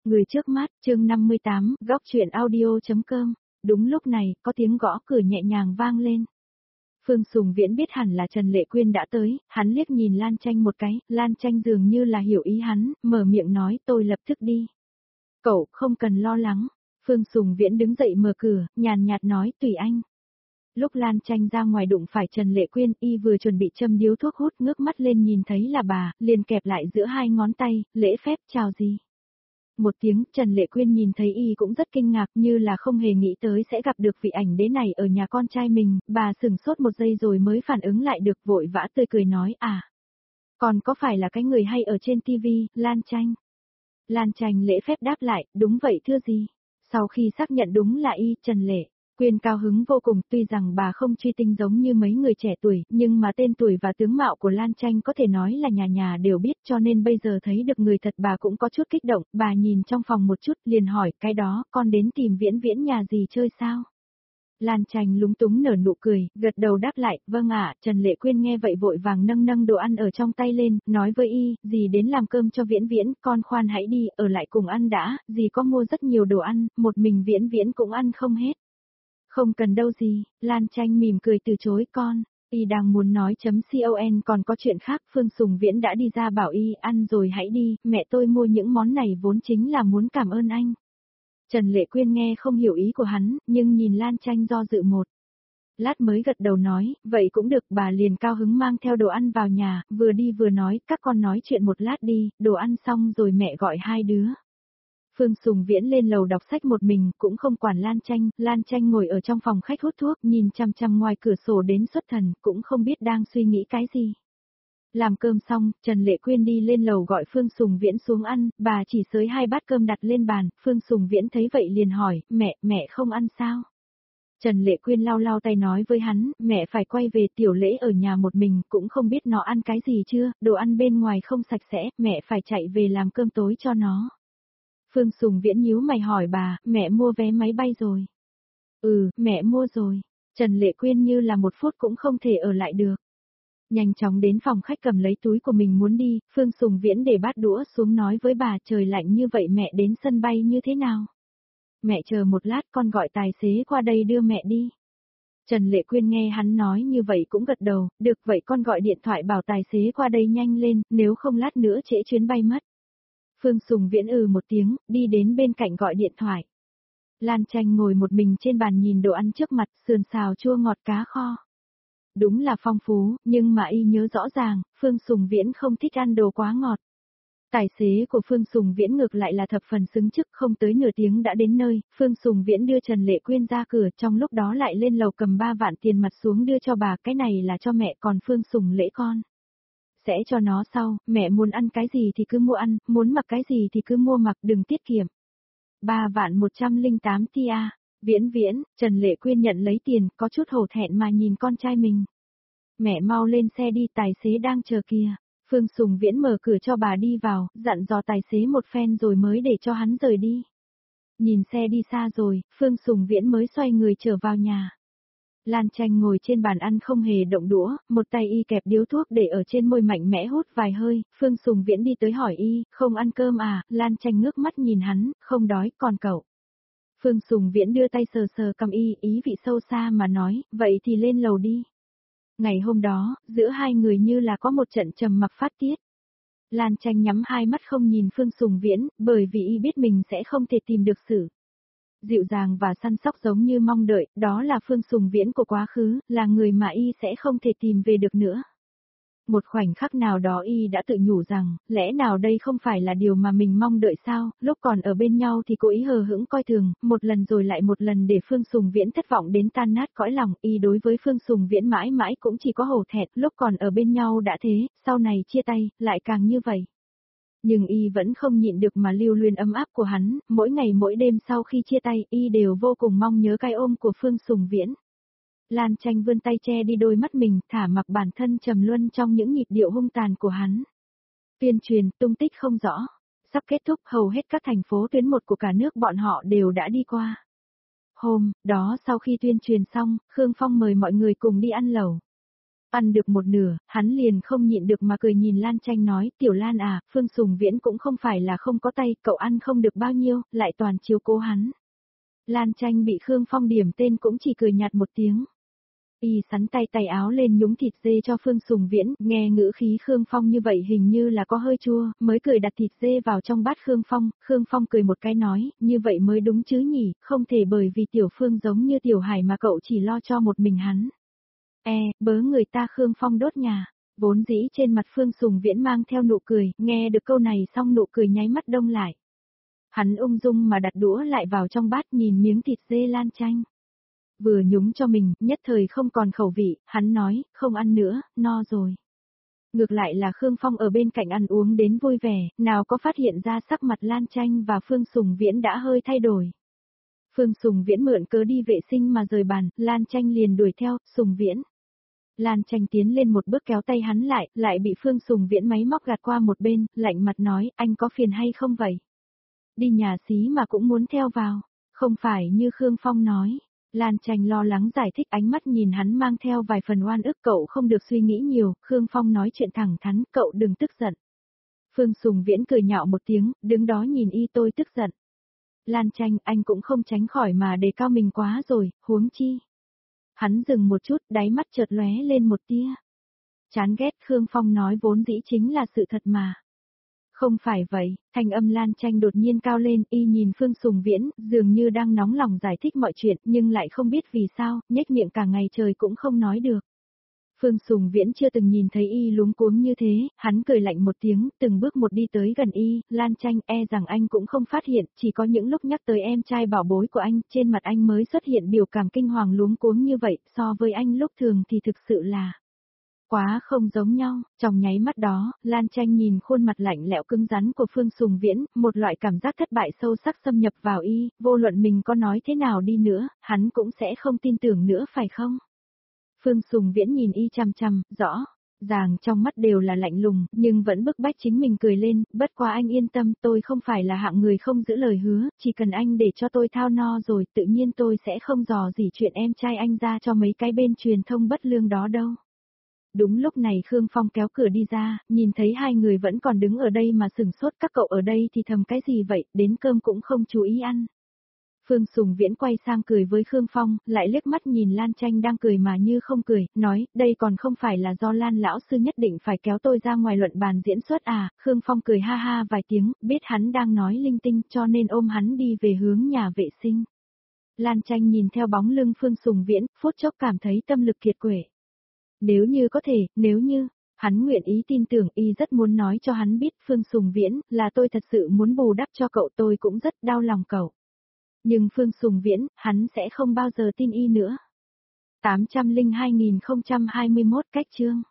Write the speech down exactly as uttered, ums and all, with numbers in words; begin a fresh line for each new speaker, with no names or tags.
Người trước mắt, chương năm mươi tám, góc truyện audio.com. Đúng lúc này, có tiếng gõ cửa nhẹ nhàng vang lên. Phương Sùng Viễn biết hẳn là Trần Lệ Quyên đã tới, hắn liếc nhìn Lan Tranh một cái, Lan Tranh dường như là hiểu ý hắn, mở miệng nói tôi lập tức đi. Cậu không cần lo lắng. Phương Sùng Viễn đứng dậy mở cửa, nhàn nhạt nói tùy anh. Lúc Lan Tranh ra ngoài đụng phải Trần Lệ Quyên, y vừa chuẩn bị châm điếu thuốc hút, ngước mắt lên nhìn thấy là bà, liền kẹp lại giữa hai ngón tay, lễ phép chào gì. Một tiếng, Trần Lệ Quyên nhìn thấy y cũng rất kinh ngạc, như là không hề nghĩ tới sẽ gặp được vị ảnh đế này ở nhà con trai mình, bà sửng sốt một giây rồi mới phản ứng lại được, vội vã tươi cười nói à. Còn có phải là cái người hay ở trên tivi, Lan Tranh? Lan Tranh lễ phép đáp lại, đúng vậy thưa gì. Sau khi xác nhận đúng là y, Trần Lệ Quyên cao hứng vô cùng, tuy rằng bà không truy tinh giống như mấy người trẻ tuổi, nhưng mà tên tuổi và tướng mạo của Lan Tranh có thể nói là nhà nhà đều biết, cho nên bây giờ thấy được người thật bà cũng có chút kích động, bà nhìn trong phòng một chút, liền hỏi, cái đó, con đến tìm Viễn Viễn nhà gì chơi sao? Lan Tranh lúng túng nở nụ cười, gật đầu đáp lại, vâng ạ. Trần Lệ Quyên nghe vậy vội vàng nâng nâng đồ ăn ở trong tay lên, nói với y, dì đến làm cơm cho Viễn Viễn, con khoan hãy đi, ở lại cùng ăn đã, dì có mua rất nhiều đồ ăn, một mình Viễn Viễn cũng ăn không hết. Không cần đâu gì, Lan Tranh mỉm cười từ chối con, y đang muốn nói chấm con còn có chuyện khác, Phương Sùng Viễn đã đi ra bảo y ăn rồi hãy đi, mẹ tôi mua những món này vốn chính là muốn cảm ơn anh. Trần Lệ Quyên nghe không hiểu ý của hắn, nhưng nhìn Lan Tranh do dự một lát mới gật đầu nói, vậy cũng được, bà liền cao hứng mang theo đồ ăn vào nhà, vừa đi vừa nói, các con nói chuyện một lát đi, đồ ăn xong rồi mẹ gọi hai đứa. Phương Sùng Viễn lên lầu đọc sách một mình, cũng không quản Lan Tranh, Lan Tranh ngồi ở trong phòng khách hút thuốc, nhìn chằm chằm ngoài cửa sổ đến xuất thần, cũng không biết đang suy nghĩ cái gì. Làm cơm xong, Trần Lệ Quyên đi lên lầu gọi Phương Sùng Viễn xuống ăn, bà chỉ xới hai bát cơm đặt lên bàn, Phương Sùng Viễn thấy vậy liền hỏi, mẹ, mẹ không ăn sao? Trần Lệ Quyên lau lau tay nói với hắn, mẹ phải quay về, Tiểu Lễ ở nhà một mình, cũng không biết nó ăn cái gì chưa, đồ ăn bên ngoài không sạch sẽ, mẹ phải chạy về làm cơm tối cho nó. Phương Sùng Viễn nhíu mày hỏi bà, mẹ mua vé máy bay rồi? Ừ, mẹ mua rồi. Trần Lệ Quyên như là một phút cũng không thể ở lại được. Nhanh chóng đến phòng khách cầm lấy túi của mình muốn đi, Phương Sùng Viễn để bát đũa xuống nói với bà, trời lạnh như vậy mẹ đến sân bay như thế nào? Mẹ chờ một lát, con gọi tài xế qua đây đưa mẹ đi. Trần Lệ Quyên nghe hắn nói như vậy cũng gật đầu, được vậy con gọi điện thoại bảo tài xế qua đây nhanh lên, nếu không lát nữa trễ chuyến bay mất. Phương Sùng Viễn ừ một tiếng, đi đến bên cạnh gọi điện thoại. Lan Tranh ngồi một mình trên bàn nhìn đồ ăn trước mặt, sườn xào chua ngọt cá kho. Đúng là phong phú, nhưng mà y nhớ rõ ràng, Phương Sùng Viễn không thích ăn đồ quá ngọt. Tài xế của Phương Sùng Viễn ngược lại là thập phần xứng chức, không tới nửa tiếng đã đến nơi, Phương Sùng Viễn đưa Trần Lệ Quyên ra cửa, trong lúc đó lại lên lầu cầm ba vạn tiền mặt xuống đưa cho bà, cái này là cho mẹ, còn Phương Sùng Lễ con sẽ cho nó sau, mẹ muốn ăn cái gì thì cứ mua ăn, muốn mặc cái gì thì cứ mua mặc, đừng tiết kiệm. Ba vạn một trăm linh tám tia, Viễn Viễn, Trần Lệ Quyên nhận lấy tiền, có chút hổ thẹn mà nhìn con trai mình. Mẹ mau lên xe đi, tài xế đang chờ kìa. Phương Sùng Viễn mở cửa cho bà đi vào, dặn dò tài xế một phen rồi mới để cho hắn rời đi. Nhìn xe đi xa rồi, Phương Sùng Viễn mới xoay người trở vào nhà. Lan Tranh ngồi trên bàn ăn không hề động đũa, một tay y kẹp điếu thuốc để ở trên môi mạnh mẽ hút vài hơi, Phương Sùng Viễn đi tới hỏi y, không ăn cơm à, Lan Tranh ngước mắt nhìn hắn, không đói, còn cậu. Phương Sùng Viễn đưa tay sờ sờ cầm y, ý vị sâu xa mà nói, vậy thì lên lầu đi. Ngày hôm đó, giữa hai người như là có một trận trầm mặc phát tiết. Lan Tranh nhắm hai mắt không nhìn Phương Sùng Viễn, bởi vì y biết mình sẽ không thể tìm được sự dịu dàng và săn sóc giống như mong đợi, đó là Phương Sùng Viễn của quá khứ, là người mà y sẽ không thể tìm về được nữa. Một khoảnh khắc nào đó y đã tự nhủ rằng, lẽ nào đây không phải là điều mà mình mong đợi sao, lúc còn ở bên nhau thì cố ý hờ hững coi thường, một lần rồi lại một lần để Phương Sùng Viễn thất vọng đến tan nát cõi lòng, y đối với Phương Sùng Viễn mãi mãi cũng chỉ có hổ thẹn, lúc còn ở bên nhau đã thế, sau này chia tay, lại càng như vậy. Nhưng y vẫn không nhịn được mà lưu luyến ấm áp của hắn, mỗi ngày mỗi đêm sau khi chia tay, y đều vô cùng mong nhớ cái ôm của Phương Sùng Viễn. Lan Tranh vươn tay che đi đôi mắt mình, thả mặc bản thân trầm luân trong những nhịp điệu hung tàn của hắn. Tuyên truyền, tung tích không rõ. Sắp kết thúc, hầu hết các thành phố tuyến một của cả nước bọn họ đều đã đi qua. Hôm đó sau khi tuyên truyền xong, Khương Phong mời mọi người cùng đi ăn lẩu. Ăn được một nửa, hắn liền không nhịn được mà cười nhìn Lan Tranh nói, Tiểu Lan à, Phương Sùng Viễn cũng không phải là không có tay, cậu ăn không được bao nhiêu, lại toàn chiếu cố hắn. Lan Tranh bị Khương Phong điểm tên cũng chỉ cười nhạt một tiếng. Y sắn tay tay áo lên nhúng thịt dê cho Phương Sùng Viễn, nghe ngữ khí Khương Phong như vậy hình như là có hơi chua, mới cười đặt thịt dê vào trong bát Khương Phong, Khương Phong cười một cái nói, như vậy mới đúng chứ nhỉ, không thể bởi vì Tiểu Phương giống như Tiểu Hải mà cậu chỉ lo cho một mình hắn. E, bớ người ta Khương Phong đốt nhà, vốn dĩ trên mặt Phương Sùng Viễn mang theo nụ cười, nghe được câu này xong nụ cười nháy mắt đông lại. Hắn ung dung mà đặt đũa lại vào trong bát nhìn miếng thịt dê Lan Tranh. Vừa nhúng cho mình, nhất thời không còn khẩu vị, hắn nói, không ăn nữa, no rồi. Ngược lại là Khương Phong ở bên cạnh ăn uống đến vui vẻ, nào có phát hiện ra sắc mặt Lan Tranh và Phương Sùng Viễn đã hơi thay đổi. Phương Sùng Viễn mượn cớ đi vệ sinh mà rời bàn, Lan Tranh liền đuổi theo, Sùng Viễn. Lan Tranh tiến lên một bước kéo tay hắn lại, lại bị Phương Sùng Viễn máy móc gạt qua một bên, lạnh mặt nói, anh có phiền hay không vậy? Đi nhà xí mà cũng muốn theo vào, không phải như Khương Phong nói. Lan Tranh lo lắng giải thích ánh mắt nhìn hắn mang theo vài phần oan ức cậu không được suy nghĩ nhiều, Khương Phong nói chuyện thẳng thắn, cậu đừng tức giận. Phương Sùng Viễn cười nhạo một tiếng, đứng đó nhìn y tôi tức giận. Lan Tranh anh cũng không tránh khỏi mà đề cao mình quá rồi, huống chi. Hắn dừng một chút, đáy mắt chợt lóe lên một tia. Chán ghét Khương Phong nói vốn dĩ chính là sự thật mà. Không phải vậy, thanh âm Lan Tranh đột nhiên cao lên, y nhìn Phương Sùng Viễn, dường như đang nóng lòng giải thích mọi chuyện, nhưng lại không biết vì sao, nhếch miệng cả ngày trời cũng không nói được. Phương Sùng Viễn chưa từng nhìn thấy y luống cuống như thế, hắn cười lạnh một tiếng, từng bước một đi tới gần y, Lan Tranh e rằng anh cũng không phát hiện, chỉ có những lúc nhắc tới em trai bảo bối của anh, trên mặt anh mới xuất hiện biểu cảm kinh hoàng luống cuống như vậy, so với anh lúc thường thì thực sự là quá không giống nhau. Trong nháy mắt đó, Lan Tranh nhìn khuôn mặt lạnh lẽo cứng rắn của Phương Sùng Viễn, một loại cảm giác thất bại sâu sắc xâm nhập vào y, vô luận mình có nói thế nào đi nữa, hắn cũng sẽ không tin tưởng nữa phải không? Phương Sùng Viễn nhìn y chằm chằm, rõ ràng trong mắt đều là lạnh lùng, nhưng vẫn bức bách chính mình cười lên, bất quá anh yên tâm, tôi không phải là hạng người không giữ lời hứa, chỉ cần anh để cho tôi thao no rồi, tự nhiên tôi sẽ không dò dỉ chuyện em trai anh ra cho mấy cái bên truyền thông bất lương đó đâu. Đúng lúc này Khương Phong kéo cửa đi ra, nhìn thấy hai người vẫn còn đứng ở đây mà sửng sốt, các cậu ở đây thì thầm cái gì vậy, đến cơm cũng không chú ý ăn. Phương Sùng Viễn quay sang cười với Khương Phong, lại liếc mắt nhìn Lan Tranh đang cười mà như không cười, nói, đây còn không phải là do Lan lão sư nhất định phải kéo tôi ra ngoài luận bàn diễn xuất à, Khương Phong cười ha ha vài tiếng, biết hắn đang nói linh tinh cho nên ôm hắn đi về hướng nhà vệ sinh. Lan Tranh nhìn theo bóng lưng Phương Sùng Viễn, phút chốc cảm thấy tâm lực kiệt quệ. Nếu như có thể, nếu như, hắn nguyện ý tin tưởng y rất muốn nói cho hắn biết Phương Sùng Viễn là tôi thật sự muốn bù đắp cho cậu, tôi cũng rất đau lòng cậu. Nhưng Phương Sùng Viễn, hắn sẽ không bao giờ tin y nữa. tám trăm lẻ hai nghìn không trăm hai mươi mốt cách chương